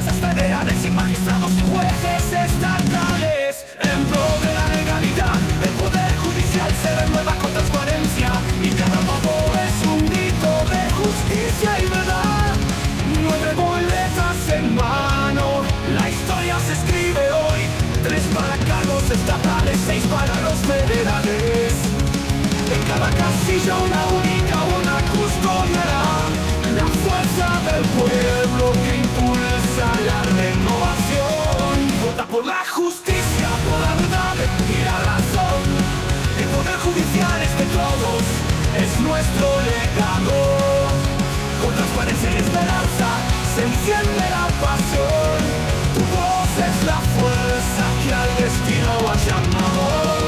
fuerzas federales y magistrados y jueces estatales. En pro de la legalidad, el poder judicial se renueva con transparencia y cada voto es un grito de justicia y verdad. 9 boletas en mano, la historia se escribe hoy. 3 para cargos estatales, 6 para los federales. En cada casilla una única, una custodiará la fuerza del pueblo que impulsa la renovación. Vota por la justicia, por la verdad y la razón. El poder judicial es de todos, es nuestro legado. Con transparencia y esperanza se enciende la pasión. Tu voz es la fuerza que al destino ha llamado.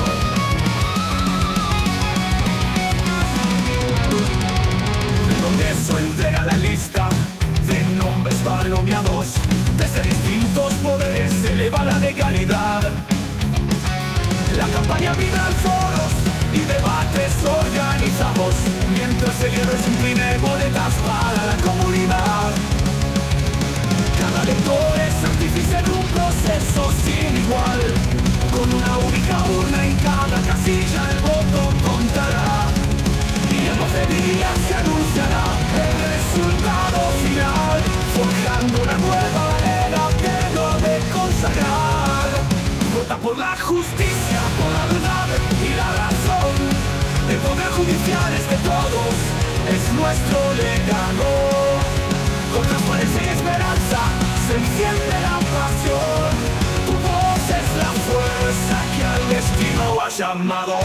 El Congreso entrega la lista de nombres palomeados. Desde distintos poderes se eleva la legalidad. La campaña vibra en foros y debates organizados, mientras el héroe se imprime boletas para la comunidad. Cada lector es artífice de un proceso sin igual. Con una única urna en cada casilla el voto contará. Y en 12 días se anunciará el resultado final, forjando una nueva era que lo de consagrar. Vota por la justicia, por la verdad y la razón. El poder judicial es de todos, es nuestro legado. Con transparencia y esperanza se enciende la pasión. Tu voz es la fuerza que al destino ha llamado.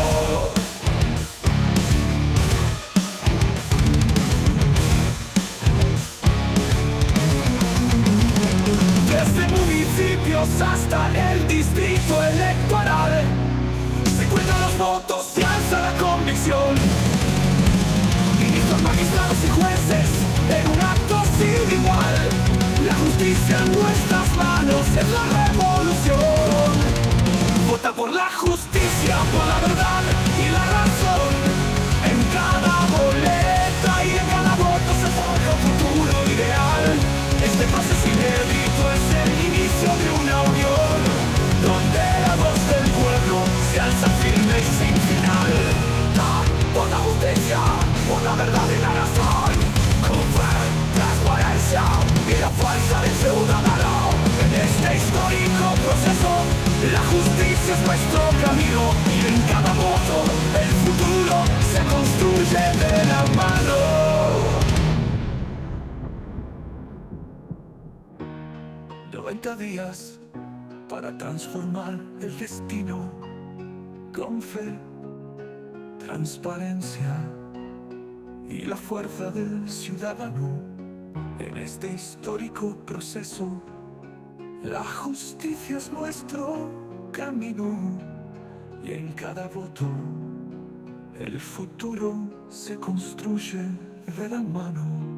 Desde municipios hasta el distrito electoral se cuentan los votos, se alza la convicción. Ministros, magistrados y jueces en un acto sin igual. La justicia en nuestras manos es la revolución. Vota por la justicia, por la verdad y la razón. En cada boleta y en cada voto se forja un futuro ideal. Este proceso inédito es el inicio de una unión, donde la voz del pueblo se alza firme y sin final. Por la justicia, por la verdad y la razón. Con fe, transparencia y la fuerza del ciudadano. En este histórico proceso, la justicia es nuestro camino. Y en cada voto, el futuro se construye de la mano. 90 días para transformar el destino. Con fe, transparencia y la fuerza del ciudadano. En este histórico proceso, la justicia es nuestro camino. Y en cada voto, el futuro se construye de la mano.